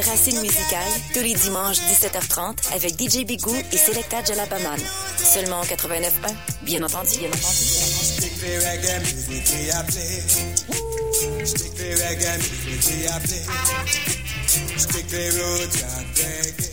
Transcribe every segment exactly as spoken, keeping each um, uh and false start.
Racine musicale, tous les dimanches dix-sept heures trente avec D J Bigou et Selecta Jalapaman. Seulement au quatre-vingt-neuf point un. Bien entendu, bien entendu. Strictly reggae music we a play. Strictly reggae music we a play. Strictly roots and reggae.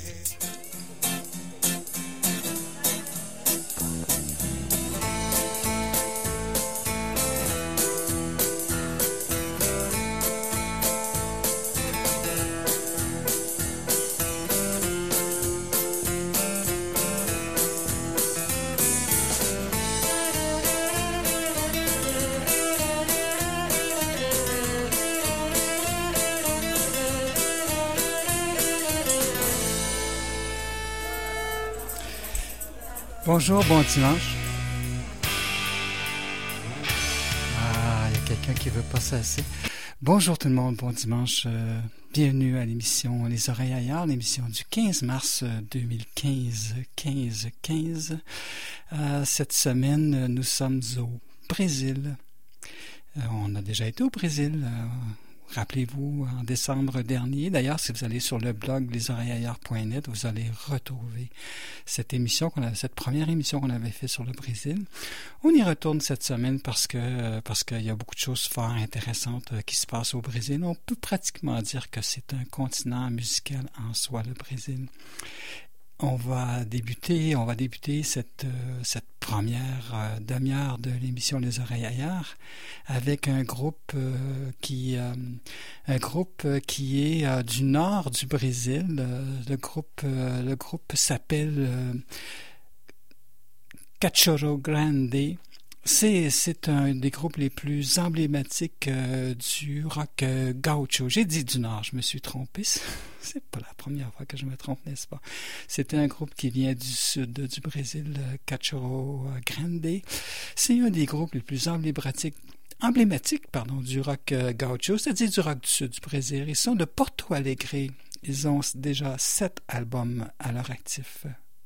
Bonjour, bon dimanche. Ah, il y a quelqu'un qui veut pas cesser. Bonjour tout le monde, bon dimanche. Euh, bienvenue à l'émission Les Oreilles Ailleurs, l'émission du quinze mars deux mille quinze. quinze quinze. Euh, cette semaine, nous sommes au Brésil. Euh, on a déjà été au Brésil. Euh, Rappelez-vous, en décembre dernier, d'ailleurs, si vous allez sur le blog les oreilles ailleurs point net, vous allez retrouver cette émission, qu'on a, cette première émission qu'on avait faite sur le Brésil. On y retourne cette semaine parce que parce qu'il y a beaucoup de choses fort intéressantes qui se passent au Brésil. On peut pratiquement dire que c'est un continent musical en soi, le Brésil. On va débuter, on va débuter cette euh, cette première euh, demi-heure de l'émission Les Oreilles Ailleurs avec un groupe euh, qui euh, un groupe qui est euh, du nord du Brésil. Euh, le groupe euh, le groupe s'appelle euh, Cachorro Grande. C'est, c'est un des groupes les plus emblématiques euh, du rock euh, gaucho. J'ai dit du Nord, je me suis trompé. C'est pas la première fois que je me trompe, n'est-ce pas? C'était un groupe qui vient du sud du Brésil, euh, Cachorro Grande. C'est un des groupes les plus emblématiques, emblématiques pardon, du rock euh, gaucho, c'est-à-dire du rock du sud du Brésil. Ils sont de Porto Alegre. Ils ont déjà sept albums à leur actif.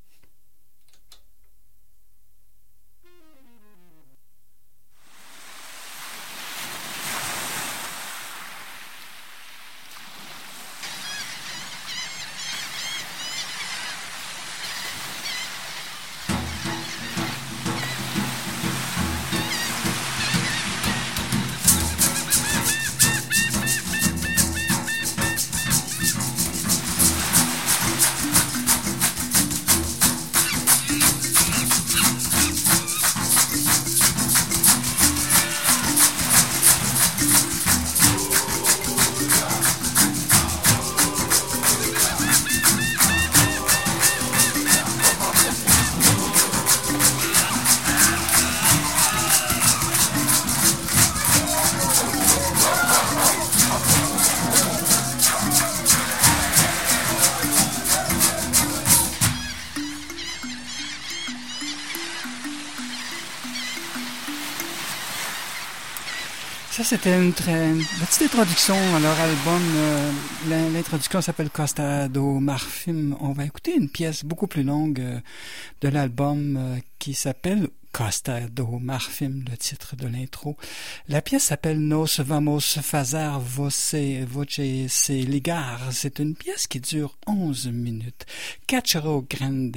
Ça, c'était une, très, une petite introduction à leur album. Euh, l'introduction s'appelle Costa do Marfim. On va écouter une pièce beaucoup plus longue euh, de l'album euh, qui s'appelle Costa do Marfim, le titre de l'intro. La pièce s'appelle Nos Vamos Fazer Voce, Voce Se Ligar. C'est une pièce qui dure onze minutes. Cachorro Grande.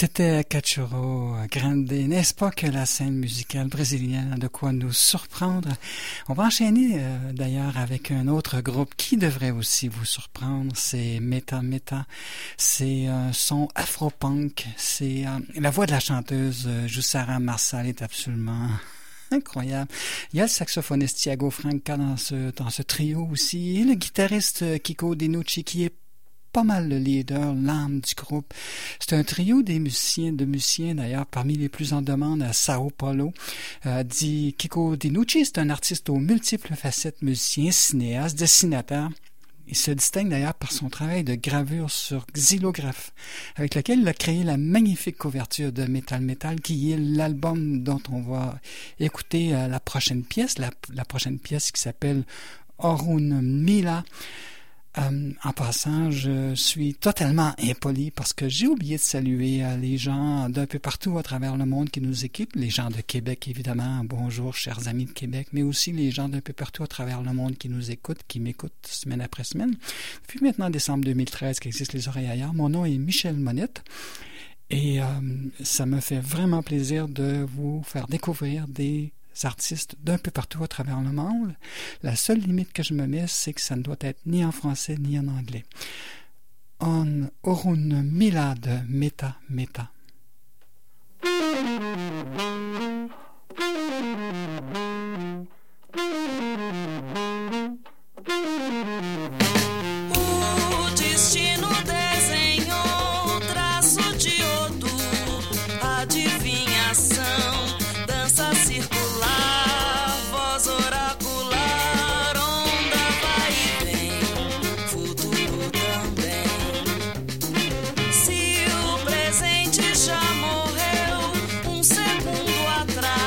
C'était Cachorro Grande. N'est-ce pas que la scène musicale brésilienne a de quoi nous surprendre? On va enchaîner euh, d'ailleurs avec un autre groupe qui devrait aussi vous surprendre. C'est Meta Meta. C'est un son afro-punk. C'est euh, la voix de la chanteuse euh, Jussara Marçal est absolument incroyable. Il y a le saxophoniste Thiago Franca dans ce, dans ce trio aussi. Et le guitariste Kiko Dinucci qui est pas mal le leader, l'âme du groupe. C'est un trio des musiciens, de musiciens d'ailleurs, parmi les plus en demande à Sao Paulo. Euh, dit Kiko Dinucci, c'est un artiste aux multiples facettes, musicien, cinéaste, dessinateur. Il se distingue d'ailleurs par son travail de gravure sur xylographe, avec lequel il a créé la magnifique couverture de Metal Metal, qui est l'album dont on va écouter euh, la prochaine pièce, la, la prochaine pièce qui s'appelle Orun Mila. Euh, en passant, je suis totalement impoli parce que j'ai oublié de saluer euh, les gens d'un peu partout à travers le monde qui nous équipent, les gens de Québec évidemment, bonjour chers amis de Québec, mais aussi les gens d'un peu partout à travers le monde qui nous écoutent, qui m'écoutent semaine après semaine. Depuis maintenant décembre deux mille treize qu'existent les oreilles ailleurs, mon nom est Michel Monette et euh, ça me fait vraiment plaisir de vous faire découvrir des artistes d'un peu partout à travers le monde. La seule limite que je me mets, c'est que ça ne doit être ni en français ni en anglais. On Orun Mila de Meta Meta. O destino desenhou traço de odo, adivinhação, dança circular, voz oracular, onda vai e vem, futuro também. Se o presente já morreu um segundo atrás,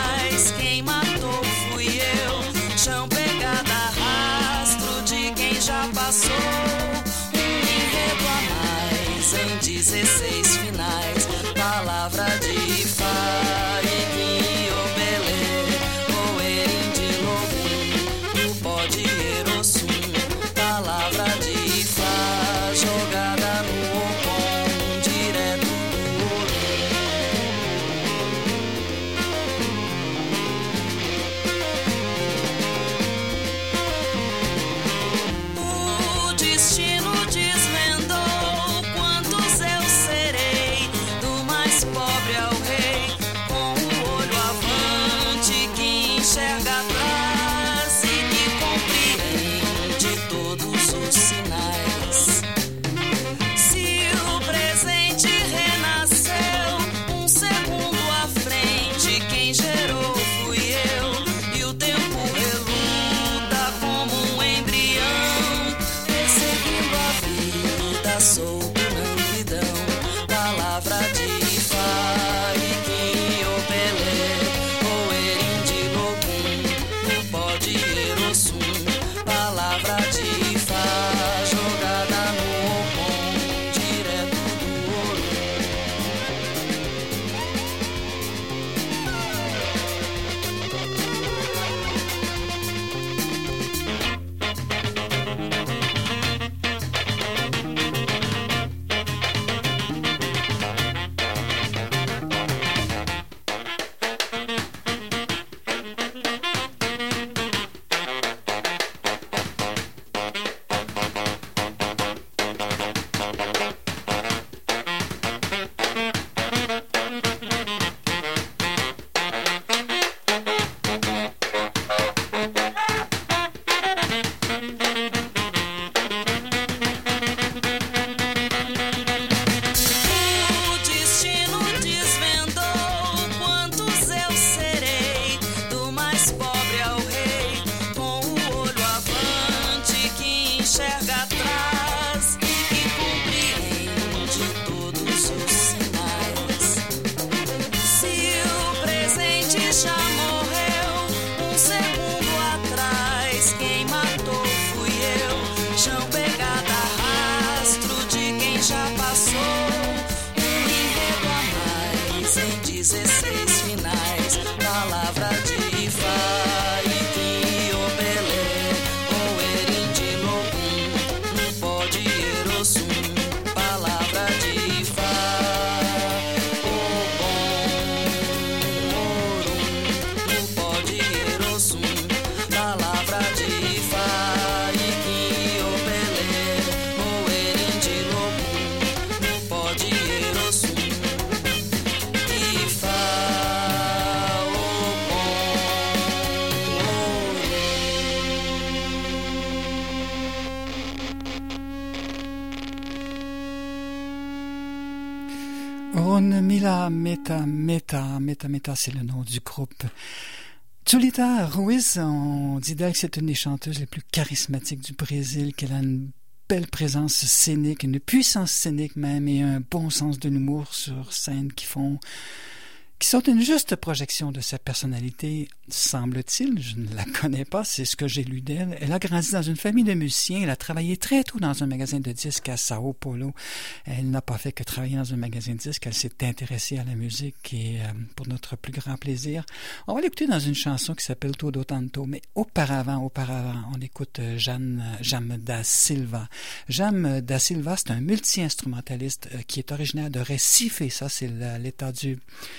Con Mila Meta Meta, Meta Meta, c'est le nom du groupe. Julita Ruiz, on dit d'elle que c'est une des chanteuses les plus charismatiques du Brésil, qu'elle a une belle présence scénique, une puissance scénique même, et un bon sens de l'humour sur scène qui font... qui sont une juste projection de sa personnalité, semble-t-il. Je ne la connais pas, c'est ce que j'ai lu d'elle. Elle a grandi dans une famille de musiciens, elle a travaillé très tôt dans un magasin de disques à Sao Paulo. Elle n'a pas fait que travailler dans un magasin de disques, elle s'est intéressée à la musique et euh, pour notre plus grand plaisir. On va l'écouter dans une chanson qui s'appelle Todo Tanto, mais auparavant, auparavant, on écoute Jeanne, Jam da Silva. Jam da Silva, c'est un multi-instrumentaliste euh, qui est originaire de Recife, ça c'est l'état du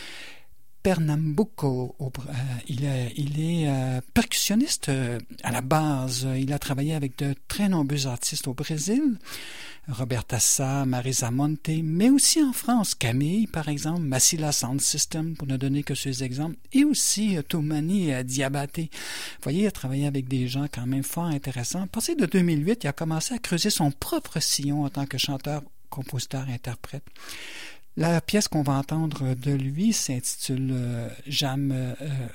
Pernambuco. Au, euh, il est, il est euh, percussionniste euh, à la base. Il a travaillé avec de très nombreux artistes au Brésil, Roberta Sá, Marisa Monte, mais aussi en France, Camille par exemple, Massila Sound System, pour ne donner que ces exemples, et aussi euh, Toumani euh, Diabaté. Vous voyez, il a travaillé avec des gens quand même fort intéressants. À partir de deux mille huit, il a commencé à creuser son propre sillon en tant que chanteur, compositeur, interprète. La pièce qu'on va entendre de lui s'intitule euh, Jam euh,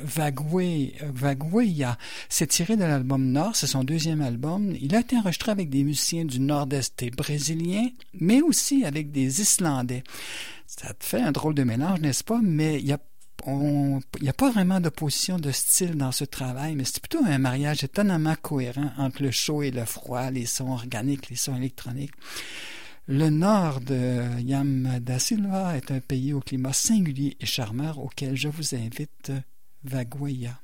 Vagueia. C'est tiré de l'album Nord, c'est son deuxième album. Il a été enregistré avec des musiciens du nord-est brésilien, mais aussi avec des Islandais. Ça te fait un drôle de mélange, n'est-ce pas? Mais il y a il n'y a pas vraiment d'opposition de style dans ce travail, mais c'est plutôt un mariage étonnamment cohérent entre le chaud et le froid, les sons organiques, les sons électroniques. Le nord de Jam da Silva est un pays au climat singulier et charmeur auquel je vous invite, Vagueia.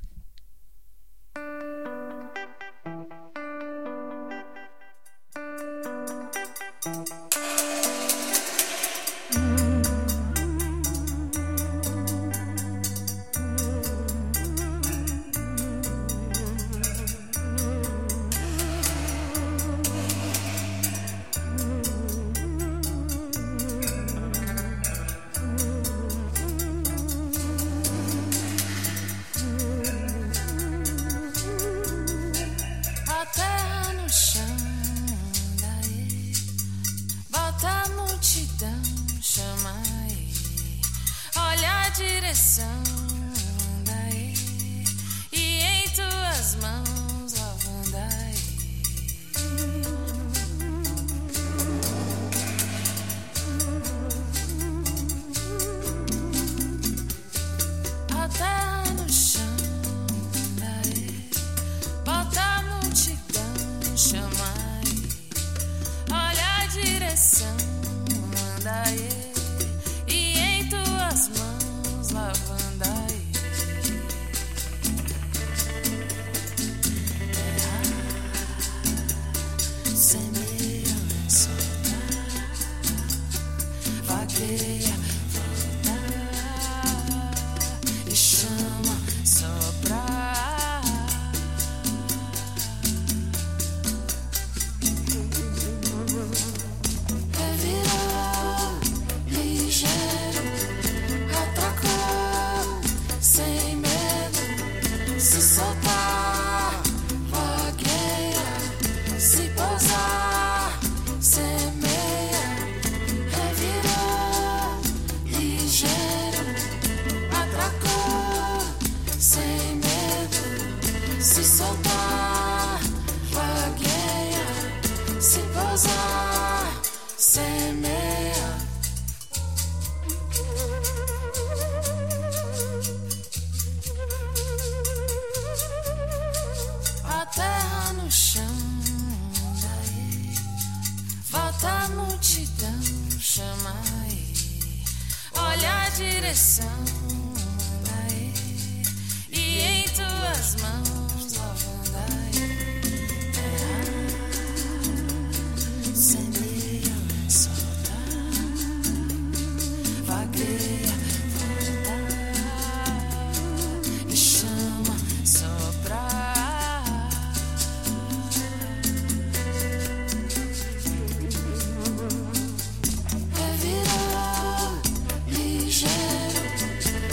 Revirou ligeiro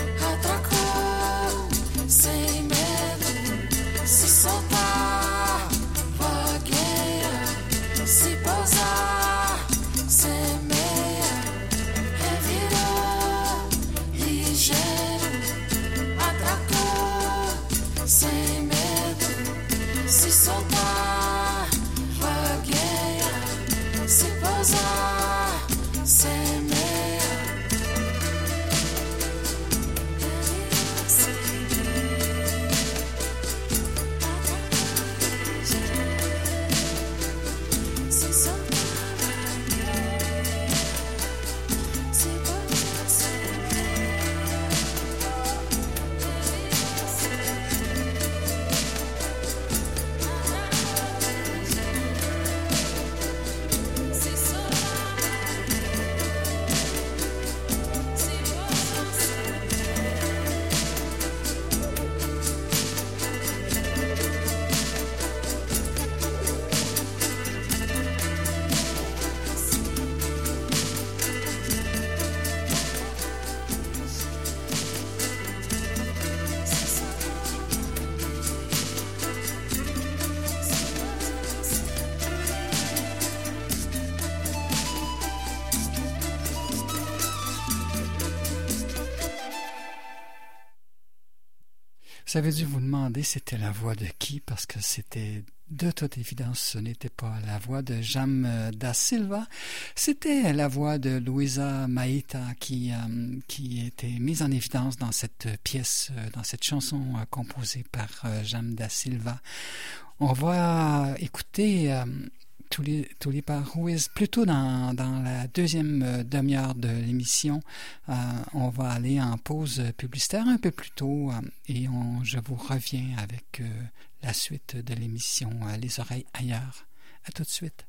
sem medo, se soltar, vagueia, se pousar, semeia. Vous avez dû vous demander c'était la voix de qui, parce que c'était de toute évidence, ce n'était pas la voix de Jam da Silva, c'était la voix de Luisa Maeta qui, euh, qui était mise en évidence dans cette pièce, dans cette chanson euh, composée par euh, Jam da Silva. On va écouter euh, Tulipa Ruiz plutôt dans, dans la deuxième euh, demi-heure de l'émission. Euh, on va aller en pause publicitaire un peu plus tôt euh, et on, je vous reviens avec euh, la suite de l'émission euh, Les oreilles ailleurs. À tout de suite.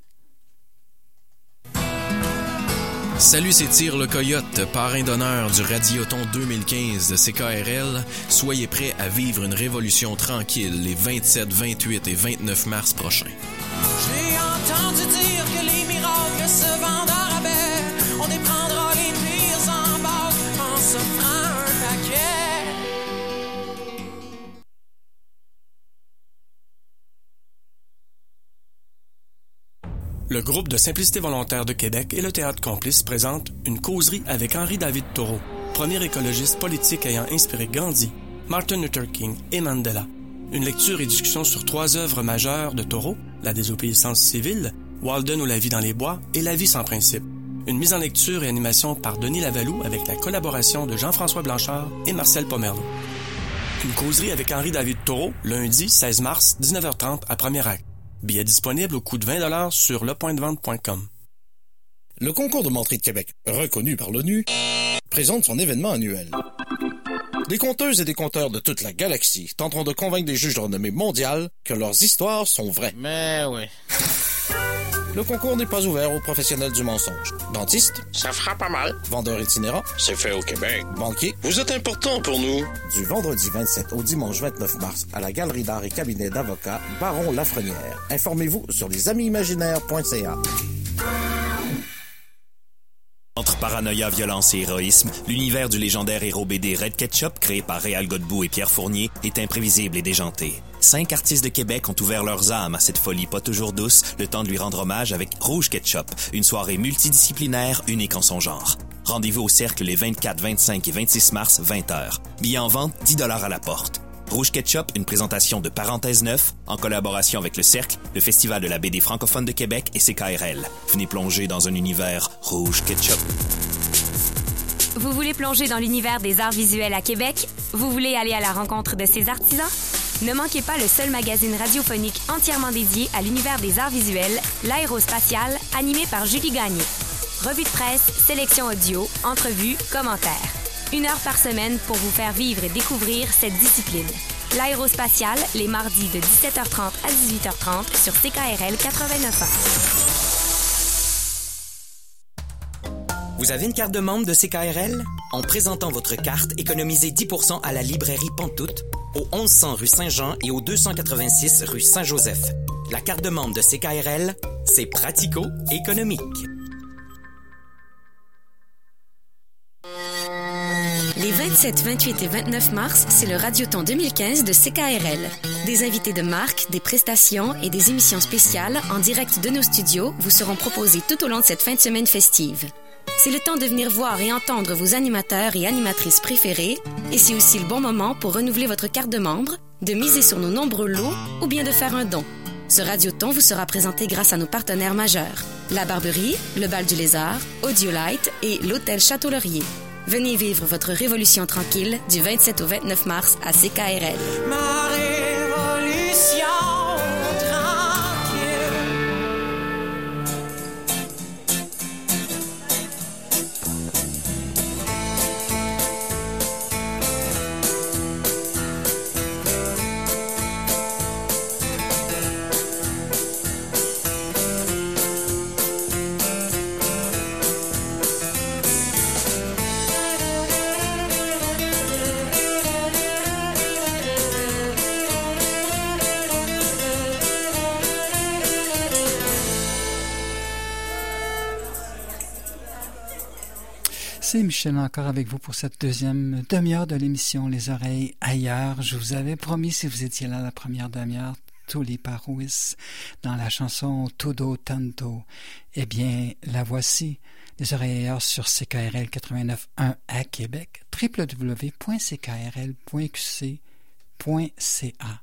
Salut, c'est Tire le Coyote, parrain d'honneur du Radioton deux mille quinze de C K R L. Soyez prêts à vivre une révolution tranquille les vingt-sept, vingt-huit et vingt-neuf mars prochains. J'ai entendu dire que les miracles se vendent à rabais. On déprendra les pires en bas en s'offrant un paquet. Le groupe de Simplicité volontaire de Québec et le Théâtre Complice présentent une causerie avec Henri-David Thoreau, premier écologiste politique ayant inspiré Gandhi, Martin Luther King et Mandela. Une lecture et discussion sur trois œuvres majeures de Thoreau, La désobéissance civile, Walden ou La vie dans les bois et La vie sans principe. Une mise en lecture et animation par Denis Lavallou avec la collaboration de Jean-François Blanchard et Marcel Pomerleau. Une causerie avec Henri-David Thoreau, lundi seize mars, dix-neuf heures trente à Premier Acte. Billets disponibles au coût de vingt dollars sur le point de vente point com. Le concours de menterie de Québec, reconnu par l'ONU, présente son événement annuel. Des conteuses et des conteurs de toute la galaxie tenteront de convaincre des juges de renommée mondiale que leurs histoires sont vraies. Mais oui. Le concours n'est pas ouvert aux professionnels du mensonge. Dentistes, ça fera pas mal. Vendeurs itinérants, c'est fait au Québec. Banquiers, vous êtes importants pour nous. Du vendredi vingt-sept au dimanche vingt-neuf mars à la Galerie d'art et cabinet d'avocats Baron Lafrenière. Informez-vous sur les amis imaginaires point c a. Entre paranoïa, violence et héroïsme, l'univers du légendaire héros B D Red Ketchup, créé par Réal Godbout et Pierre Fournier, est imprévisible et déjanté. Cinq artistes de Québec ont ouvert leurs âmes à cette folie pas toujours douce, le temps de lui rendre hommage avec Rouge Ketchup, une soirée multidisciplinaire unique en son genre. Rendez-vous au Cercle les vingt-quatre, vingt-cinq et vingt-six mars, vingt heures. Billets en vente, dix dollars à la porte. Rouge Ketchup, une présentation de Parenthèse neuf, en collaboration avec le Cercle, le Festival de la B D francophone de Québec et C K R L. Venez plonger dans un univers Rouge Ketchup. Vous voulez plonger dans l'univers des arts visuels à Québec? Vous voulez aller à la rencontre de ces artisans? Ne manquez pas le seul magazine radiophonique entièrement dédié à l'univers des arts visuels, l'Aérospatial, animé par Julie Gagné. Revue de presse, sélection audio, entrevues, commentaires. Une heure par semaine pour vous faire vivre et découvrir cette discipline. L'Aérospatial, les mardis de dix-sept heures trente à dix-huit heures trente sur C K R L quatre-vingt-neuf ans. Vous avez une carte de membre de C K R L? En présentant votre carte, économisez dix pour cent à la librairie Pantoute, au onze cents rue Saint-Jean et au deux cent quatre-vingt-six rue Saint-Joseph. La carte de membre de C K R L, c'est pratico-économique. Les vingt-sept, vingt-huit et vingt-neuf mars, c'est le Radioton deux mille quinze de C K R L. Des invités de marque, des prestations et des émissions spéciales en direct de nos studios vous seront proposés tout au long de cette fin de semaine festive. C'est le temps de venir voir et entendre vos animateurs et animatrices préférés, et c'est aussi le bon moment pour renouveler votre carte de membre, de miser sur nos nombreux lots ou bien de faire un don. Ce Radioton vous sera présenté grâce à nos partenaires majeurs, La Barberie, le Bal du Lézard, Audiolite et l'Hôtel Château-Laurier. Venez vivre votre révolution tranquille du vingt-sept au vingt-neuf mars à C K R L. Ma révolution tranquille. C'est Michel encore avec vous pour cette deuxième demi-heure de l'émission Les Oreilles Ailleurs. Je vous avais promis, si vous étiez là la première demi-heure, Tulipa Ruiz dans la chanson Todo Tanto. Eh bien, la voici, Les Oreilles Ailleurs sur C K R L quatre-vingt-neuf point un à Québec, w w w point c k r l point q c point c a.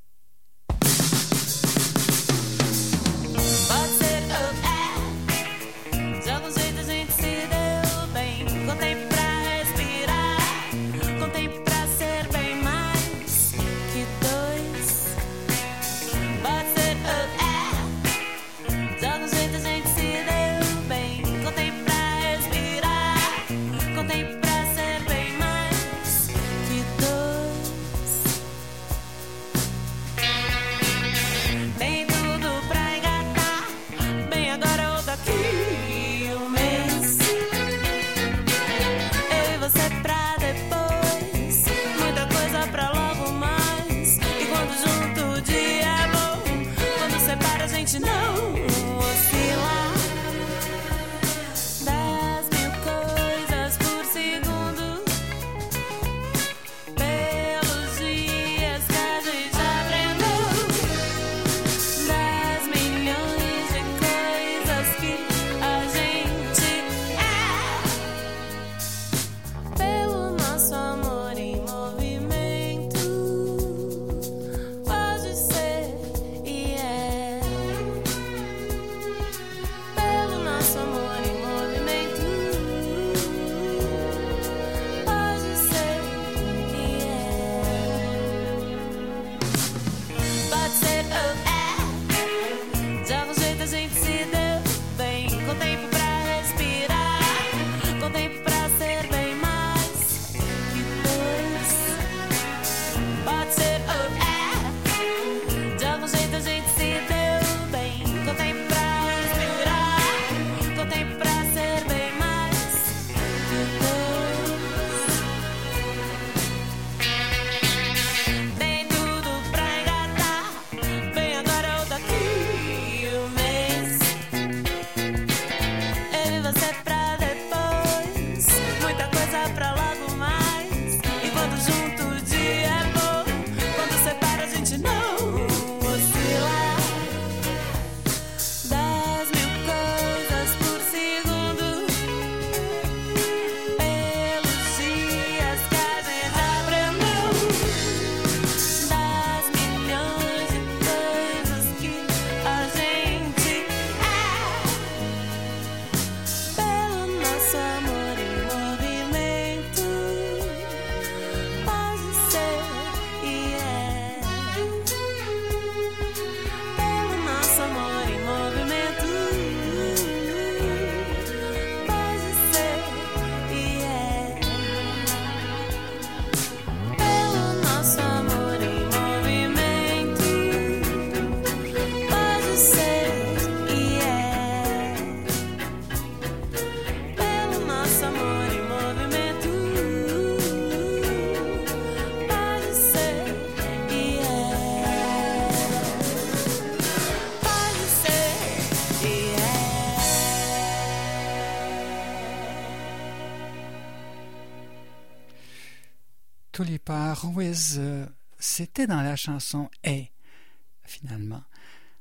Tulipa Ruiz, euh, c'était dans la chanson Hey, finalement.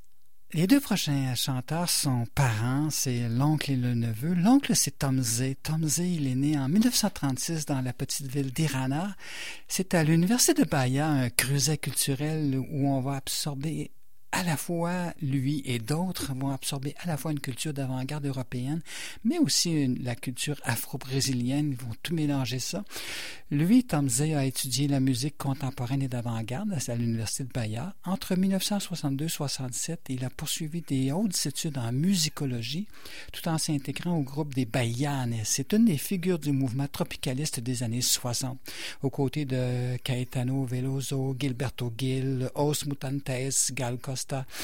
Les deux prochains chanteurs sont parents, c'est l'oncle et le neveu. L'oncle, c'est Tom Zé. Tom Zé, il est né en dix-neuf cent trente-six dans la petite ville d'Irana. C'est à l'Université de Bahia, un creuset culturel où on va absorber à la fois, lui et d'autres vont absorber à la fois une culture d'avant-garde européenne, mais aussi une, la culture afro-brésilienne. Ils vont tout mélanger ça. Lui, Tom Zé, a étudié la musique contemporaine et d'avant-garde à l'Université de Bahia. Entre dix-neuf cent soixante-deux soixante-sept, il a poursuivi des hautes études en musicologie, tout en s'intégrant au groupe des Baianes. C'est une des figures du mouvement tropicaliste des années soixante, aux côtés de Caetano Veloso, Gilberto Gil, Os Mutantes, Gal Costa.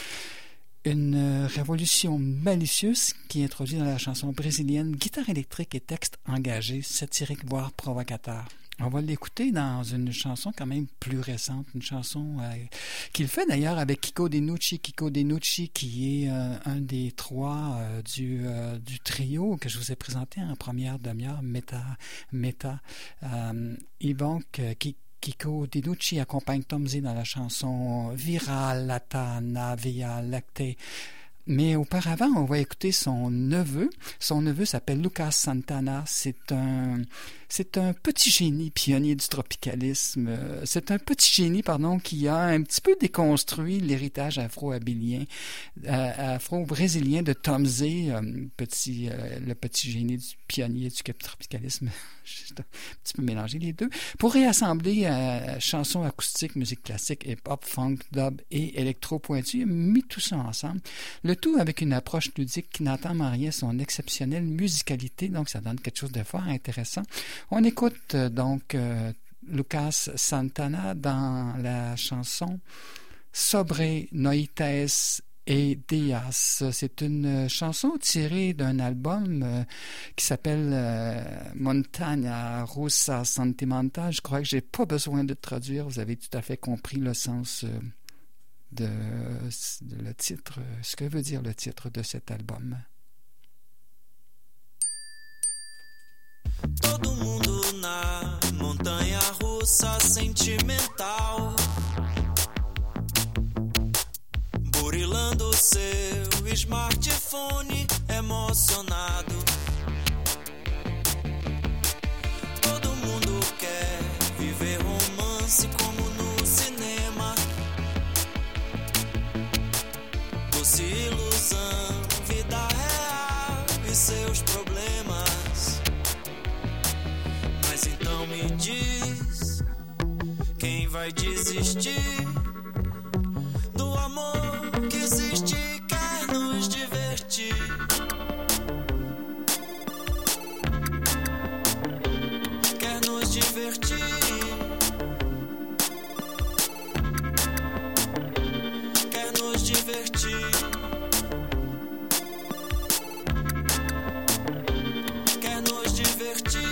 Une révolution malicieuse qui introduit dans la chanson brésilienne guitare électrique et texte engagé, satirique voire provocateur. On va l'écouter dans une chanson quand même plus récente, une chanson euh, qu'il fait d'ailleurs avec Kiko Denucci. Kiko Denucci qui est euh, un des trois euh, du, euh, du trio que je vous ai présenté en première demi-heure, Meta. Meta. Euh, et donc, euh, qui Kiko Denucci accompagne Tom Zé dans la chanson Vira Latana Via Lacte. Mais auparavant, on va écouter son neveu. Son neveu s'appelle Lucas Santana. C'est un, c'est un petit génie pionnier du tropicalisme. C'est un petit génie, pardon, qui a un petit peu déconstruit l'héritage afro-abilien, euh, afro-brésilien de Tom Zé, euh, petit, euh, le petit génie du pionnier du tropicalisme. J'ai un petit peu mélangé les deux, pour réassembler euh, chansons acoustiques, musique classique, hip-hop, funk, dub et électro pointu, mis tout ça ensemble. Le tout avec une approche ludique qui n'entame en rien son exceptionnelle musicalité, donc ça donne quelque chose de fort intéressant. On écoute euh, donc euh, Lucas Santana dans la chanson Sobre Noites et Dias. C'est une chanson tirée d'un album euh, qui s'appelle euh, Montaña Russa Sentimental. Je crois que j'ai pas besoin de traduire. Vous avez tout à fait compris le sens euh, de, de le titre, ce que veut dire le titre de cet album. Todo mundo na montanha russa sentimental, burilando seu smartphone emocionado. Todo mundo quer viver romance como no cinema, doce ilusão, vida real e seus problemas. Mas então me diz, quem vai desistir do amor que existe e quer nos divertir? Quer nos divertir? Quer nos divertir? Quer nos divertir?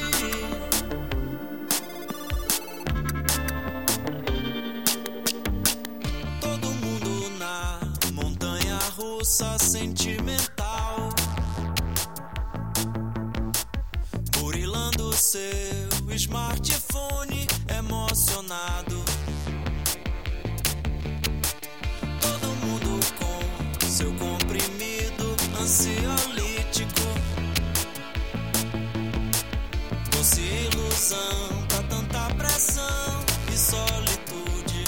Russa sentimental, burilando seu smartphone emocionado. Todo mundo com seu comprimido ansiolítico, doce ilusão pra tanta pressão e solitude.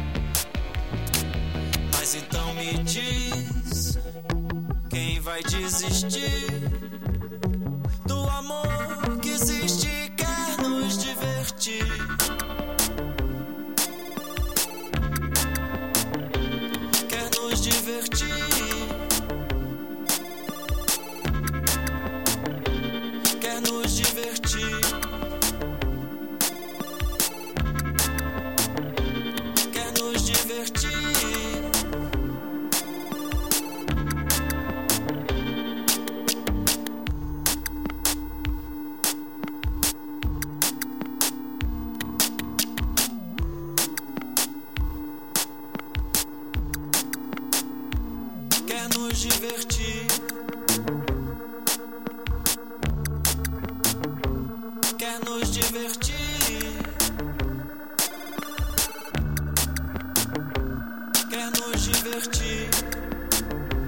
Mas então me diz, quem vai desistir do amor que existe e quer nos divertir? Quer nos divertir? Quer nos divertir? Quer nos divertir? Divertir, quer nos divertir, quer nos divertir,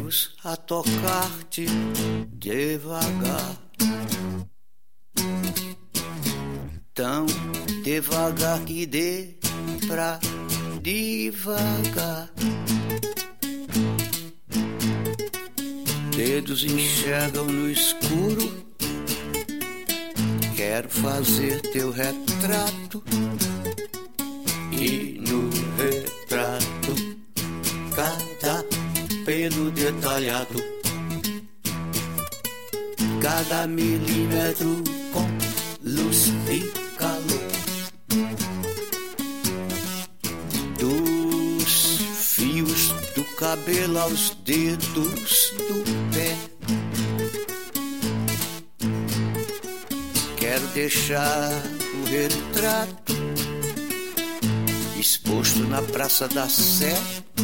meus a tocar-te devagar. Tão devagar que dê pra devagar. Dedos enxergam no escuro. Quero fazer teu retrato. E no retrato cada pelo detalhado, cada milímetro com luz e calor. Dos fios do cabelo aos dedos do pé, quero deixar o retrato exposto na Praça da Sé,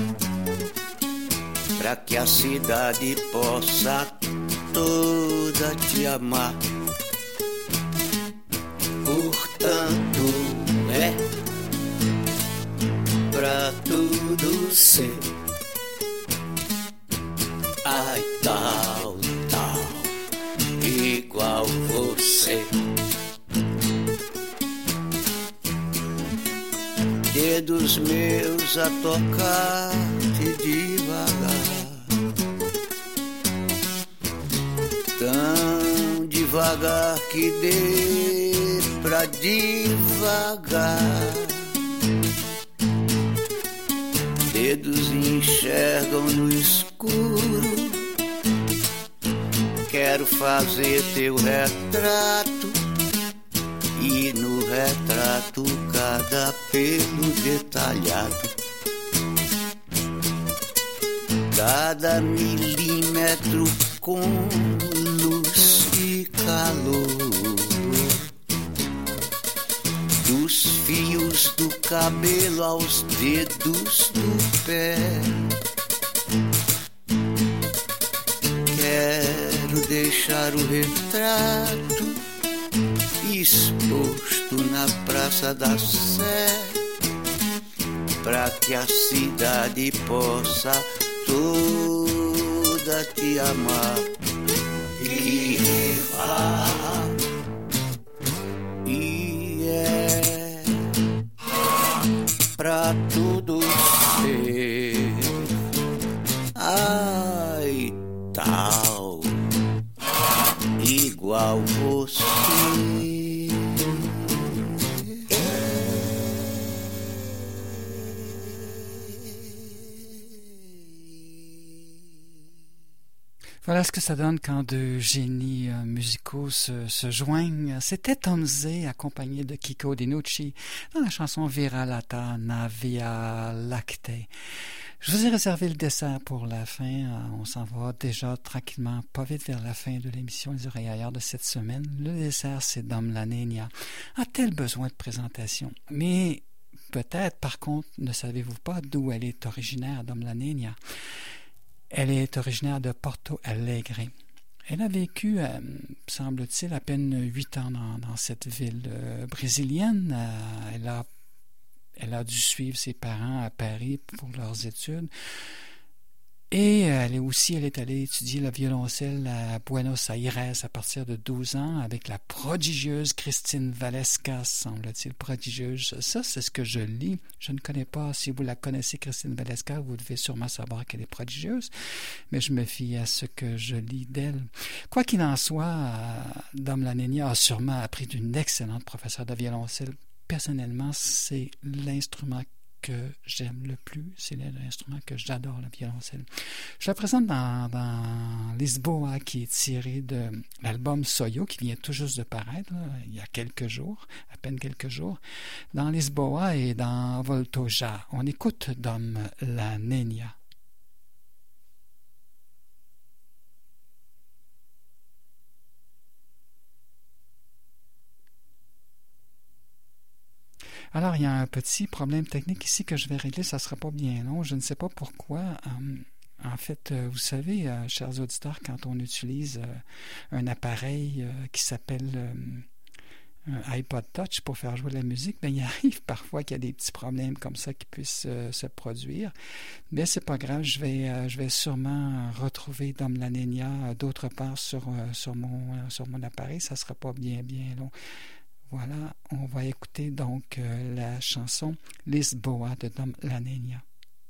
pra que a cidade possa toda te amar. Portanto, é pra tudo ser. Ai, tal, tal, igual você. Dedos meus a tocar-te devagar, tão devagar que dê pra devagar. Dedos enxergam no escuro. Quero fazer teu retrato. E no retrato cada pelo detalhado, cada milímetro com luz e calor. Dos fios do cabelo aos dedos do pé, quero deixar o retrato exposto na Praça da Sé, pra que a cidade possa toda te amar. E vá, e é pra tudo ser. Ai, tal, igual você. Voilà ce que ça donne quand deux génies euh, musicaux se, se joignent. C'était Tom Zé accompagné de Kiko Dinucci dans la chanson Viralata na Via Lactée. Je vous ai réservé le dessert pour la fin. On s'en va déjà tranquillement, pas vite vers la fin de l'émission Les Oreilles Ailleurs de cette semaine. Le dessert, c'est Dom La Nenia. A-t-elle besoin de présentation? Mais peut-être, par contre, ne savez-vous pas d'où elle est originaire, Dom La Nenia? Elle est originaire de Porto Alegre. Elle a vécu, euh, semble-t-il, à peine huit ans dans, dans cette ville euh, brésilienne. Euh, elle a Elle a dû suivre ses parents à Paris pour leurs études. Et elle est aussi, elle est allée étudier le violoncelle à Buenos Aires à partir de douze ans avec la prodigieuse Christine Valesca, semble-t-il, prodigieuse. Ça, c'est ce que je lis. Je ne connais pas. Si vous la connaissez, Christine Valesca, vous devez sûrement savoir qu'elle est prodigieuse, mais je me fie à ce que je lis d'elle. Quoi qu'il en soit, Dom La Nenia a sûrement appris d'une excellente professeure de violoncelle. Personnellement, c'est l'instrument que j'aime le plus, c'est l'instrument que j'adore, le violoncelle. Je la présente dans, dans Lisboa, qui est tiré de l'album Soyo, qui vient tout juste de paraître, là, il y a quelques jours, à peine quelques jours, dans Lisboa et dans Voltoja. On écoute Dom La Nenia. Alors, il y a un petit problème technique ici que je vais régler, ça ne sera pas bien long, je ne sais pas pourquoi. Euh, en fait, euh, vous savez, euh, chers auditeurs, quand on utilise euh, un appareil euh, qui s'appelle euh, un iPod Touch pour faire jouer de la musique, bien, il arrive parfois qu'il y a des petits problèmes comme ça qui puissent euh, se produire. Mais c'est pas grave, je vais, euh, je vais sûrement retrouver Dom La Nenia euh, d'autre part sur, euh, sur, mon, euh, sur mon appareil. Ça sera pas bien, bien long. Voilà, on va écouter donc euh, la chanson Lisboa de Dom La Nenia.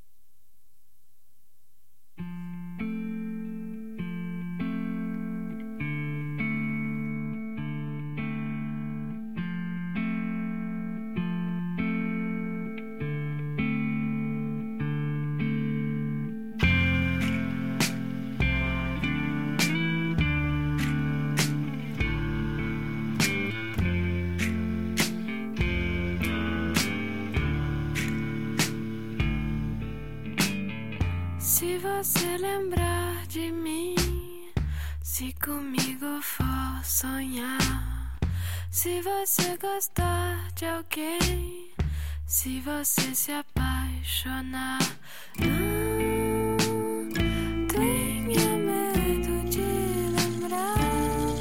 Se você lembrar de mim, se comigo for sonhar, se você gostar de alguém, se você se apaixonar, não tenha medo de lembrar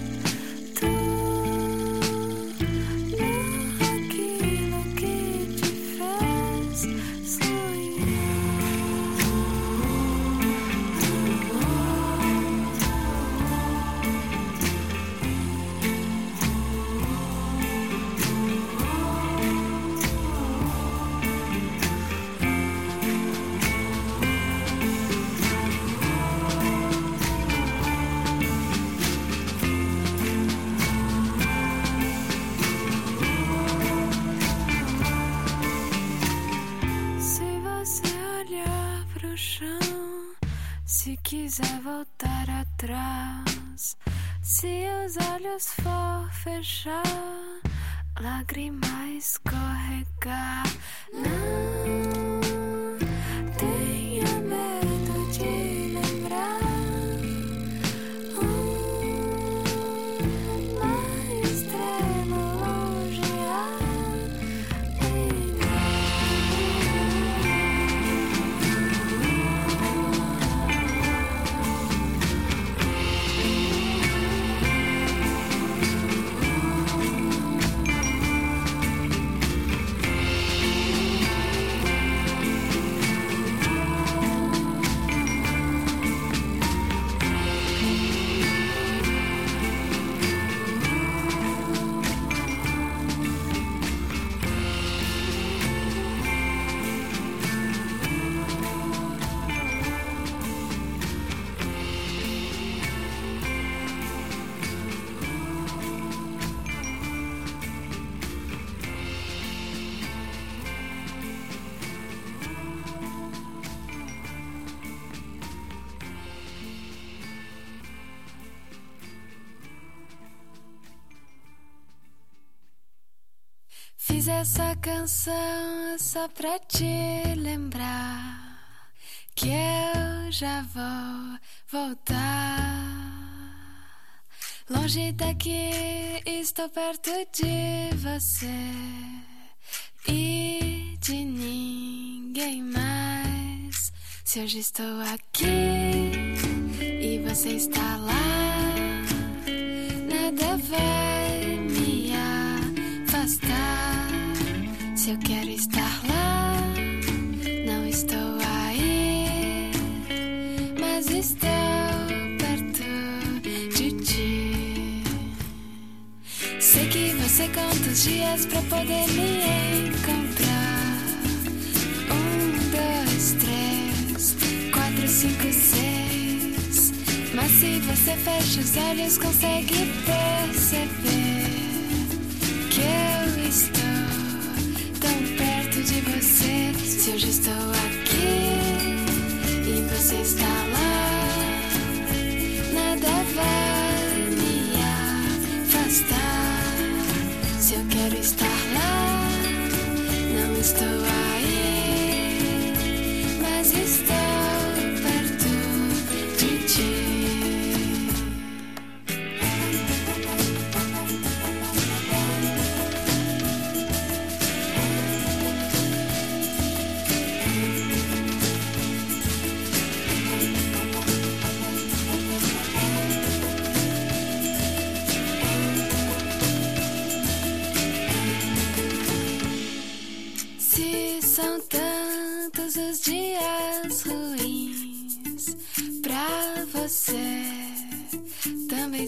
tudo aquilo que te fez sonhar. Se quiser voltar atrás, se os olhos for fechar, lágrima escorregar, não tenha medo de lembrar uma estrela longe a Fiz essa canção só pra te lembrar que eu já vou voltar. Longe daqui, estou perto de você e de ninguém mais. Se hoje estou aqui e você está lá, nada vai me afastar. Se eu quero estar lá, não estou aí, mas estou perto de ti. Sei que você conta os dias pra poder me encontrar. Um, dois, três, quatro, cinco, seis. Mas se você fecha os olhos, consegue perceber que eu estou tão perto de você. Se hoje estou aqui e você está lá, nada vai me afastar. Se eu quero estar lá, não estou aí, mas estou perto de ti.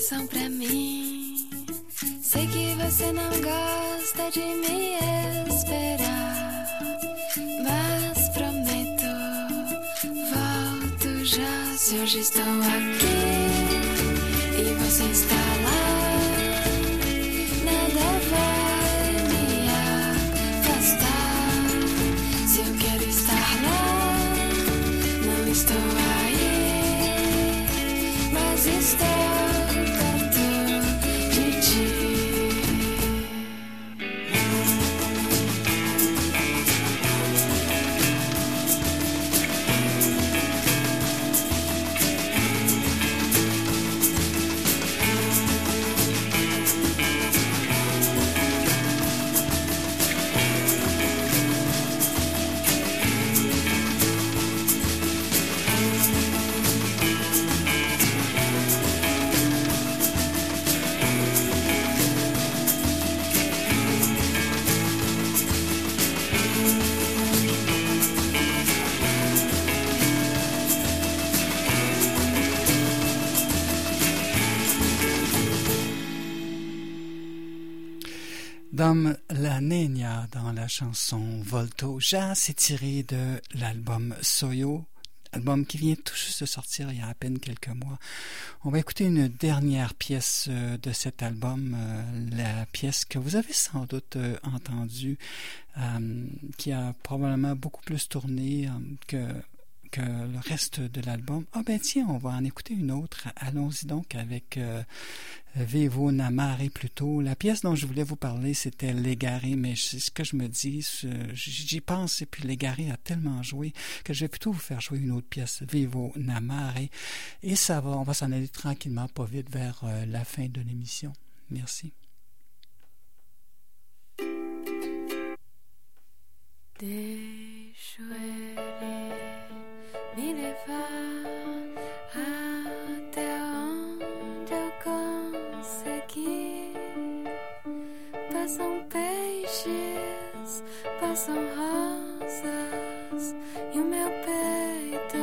atenção pra mim. Sei que você não gosta de me esperar, mas prometo, volto já. Se hoje estou aqui e você está lá, nada vai me afastar. Se eu quero estar lá, não estou aí, mas estou perto de ti. Dom La Nena dans la chanson Volto Ja, c'est tiré de l'album Soyo, album qui vient tout juste de sortir il y a à peine quelques mois. On va écouter une dernière pièce de cet album, la pièce que vous avez sans doute entendue, euh, qui a probablement beaucoup plus tourné que que le reste de l'album. Ah ben tiens, on va en écouter une autre. Allons-y donc avec euh, Vivo Namare plutôt. La pièce dont je voulais vous parler, c'était Légaré, mais c'est ce que je me dis, j'y pense, et puis Légaré a tellement joué que je vais plutôt vous faire jouer une autre pièce, Vivo Namare, et ça va, on va s'en aller tranquillement, pas vite, vers euh, la fin de l'émission. Merci. Me levar até onde eu consegui. Passam peixes, passam rosas, e o meu peito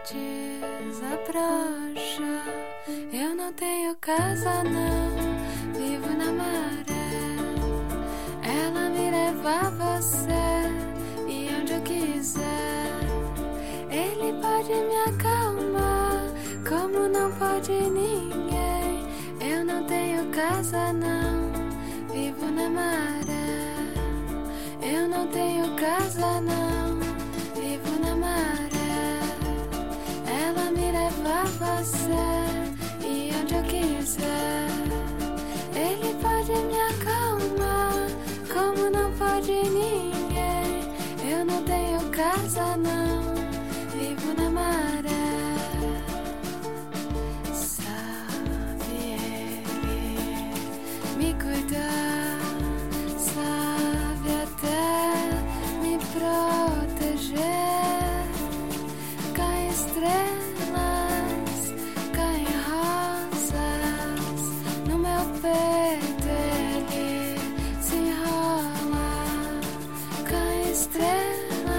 desabrocha. Eu não tenho casa, não, vivo na maré. Ela me leva a você, e onde eu quiser. Ele pode me acalmar, como não pode ninguém. Eu não tenho casa, não, vivo na maré. Eu não tenho casa, não, vivo na maré. Ela me leva a você, e onde eu quiser. Ele pode me acalmar, como não pode ninguém. Eu não tenho casa, não, vivo na maré. Sabe ele me cuidar, sabe até me proteger. Caem estrelas, caem rosas no meu peito, ele se enrola. Caem estrelas,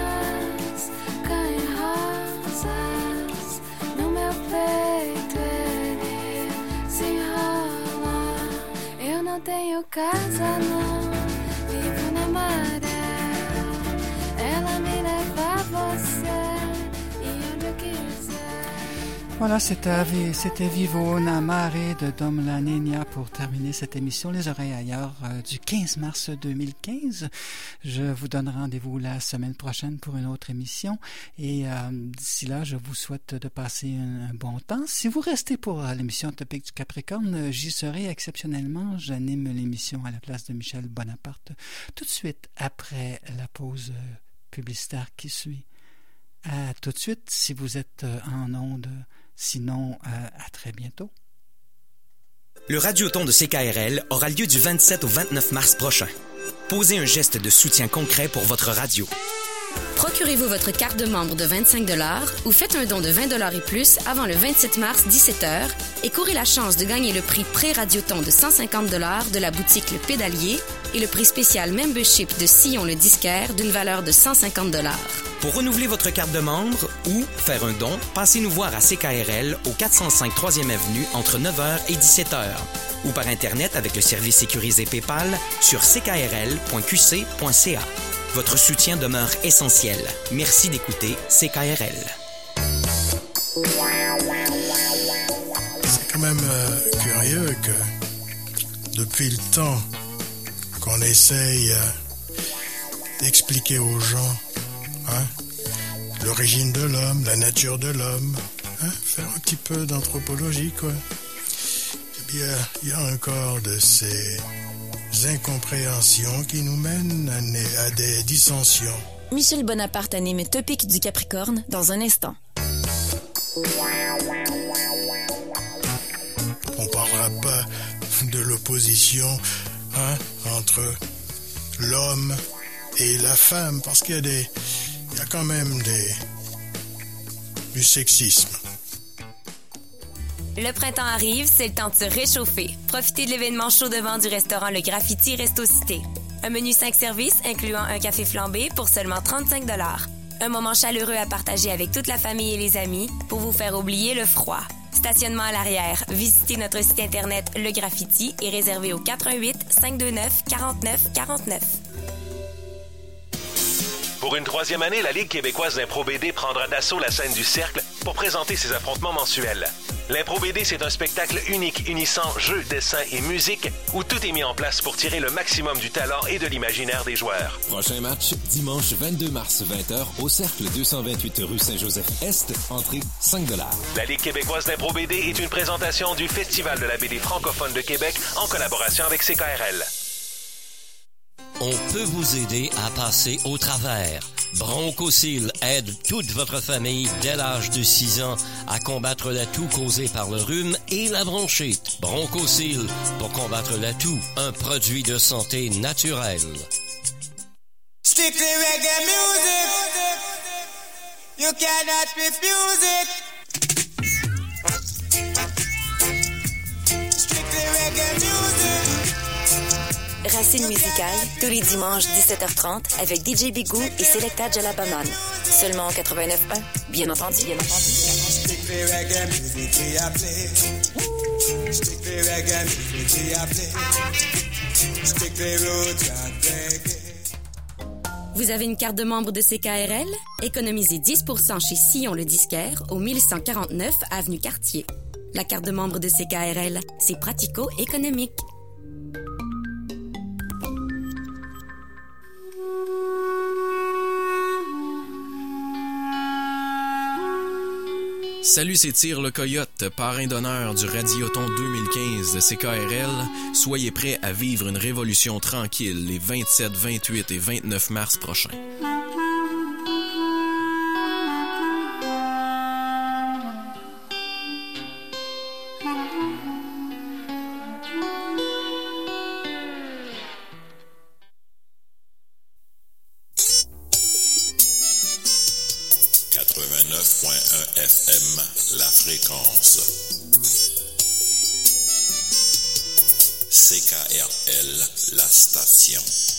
não tenho casa, não, vivo na maré. Ela me leva a você, e onde eu quiser. Voilà, c'était, c'était Vivo Namare de Dom La Nena pour terminer cette émission Les Oreilles Ailleurs euh, du quinze mars deux mille quinze. Je vous donne rendez-vous la semaine prochaine pour une autre émission, et euh, d'ici là, je vous souhaite de passer un, un bon temps. Si vous restez pour euh, l'émission Topic du Capricorne, euh, j'y serai exceptionnellement. J'anime l'émission à la place de Michel Bonaparte tout de suite après la pause euh, publicitaire qui suit. À tout de suite, si vous êtes euh, en onde. Sinon, euh, à très bientôt. Le Radioton de C K R L aura lieu du vingt-sept au vingt-neuf mars prochain. Posez un geste de soutien concret pour votre radio. Procurez-vous votre carte de membre de vingt-cinq dollars ou faites un don de vingt dollars et plus avant le vingt-sept mars, dix-sept heures et courez la chance de gagner le prix pré-radioton de cent cinquante dollars de la boutique Le Pédalier et le prix spécial Membership de Sillon le Disquaire d'une valeur de cent cinquante dollars. Pour renouveler votre carte de membre ou faire un don, passez nous voir à C K R L au quatre cent cinq troisième Avenue entre neuf heures et dix-sept heures ou par Internet avec le service sécurisé PayPal sur c k r l point q c point c a. Votre soutien demeure essentiel. Merci d'écouter C K R L. C'est quand même euh, curieux que depuis le temps qu'on essaye euh, d'expliquer aux gens hein, l'origine de l'homme, la nature de l'homme, hein, faire un petit peu d'anthropologie, quoi. Eh bien, il y a encore de ces incompréhensions qui nous mènent à, né- à des dissensions. Michel Bonaparte anime Topic du Capricorne dans un instant. On parlera pas de l'opposition hein, entre l'homme et la femme, parce qu'il y a des, il y a quand même des, du sexisme. Le printemps arrive, c'est le temps de se réchauffer. Profitez de l'événement chaud de vent du restaurant Le Graffiti Resto Cité. Un menu cinq services incluant un café flambé pour seulement trente-cinq dollars. Un moment chaleureux à partager avec toute la famille et les amis pour vous faire oublier le froid. Stationnement à l'arrière. Visitez notre site internet Le Graffiti et réservez au quatre un huit, cinq deux neuf, quarante-neuf quarante-neuf. Pour une troisième année, la Ligue québécoise d'Impro B D prendra d'assaut la scène du Cercle pour présenter ses affrontements mensuels. L'Impro B D, c'est un spectacle unique unissant jeux, dessins et musique où tout est mis en place pour tirer le maximum du talent et de l'imaginaire des joueurs. Prochain match, dimanche vingt-deux mars, vingt heures, au Cercle deux cent vingt-huit rue Saint-Joseph-Est, entrée cinq dollars. La Ligue québécoise d'Impro B D est une présentation du Festival de la B D francophone de Québec en collaboration avec C K R L. On peut vous aider à passer au travers. Bronchosil aide toute votre famille dès l'âge de six ans à combattre la toux causée par le rhume et la bronchite. Bronchosil pour combattre la toux, un produit de santé naturelle. Strictly reggae music. You cannot refuse it. Strictly reggae music. Racine musicale, tous les dimanches dix-sept heures trente avec D J Bigou et Selecta Jalapaman. Seulement au quatre-vingt-neuf point un, bien entendu, bien entendu. Strictly reggae music we a play. Strictly reggae music we a play. Strictly roots and reggae. Vous avez une carte de membre de C K R L? Économisez dix pour cent chez Sillon le Disquaire au mille cent quarante-neuf avenue Cartier. La carte de membre de C K R L, c'est pratico-économique. Salut, c'est Tire le Coyote, parrain d'honneur du Radioton deux mille quinze de C K R L. Soyez prêts à vivre une révolution tranquille les vingt-sept, vingt-huit et vingt-neuf mars prochains. quatre-vingt-neuf point un F M, la fréquence. C K R L, la station.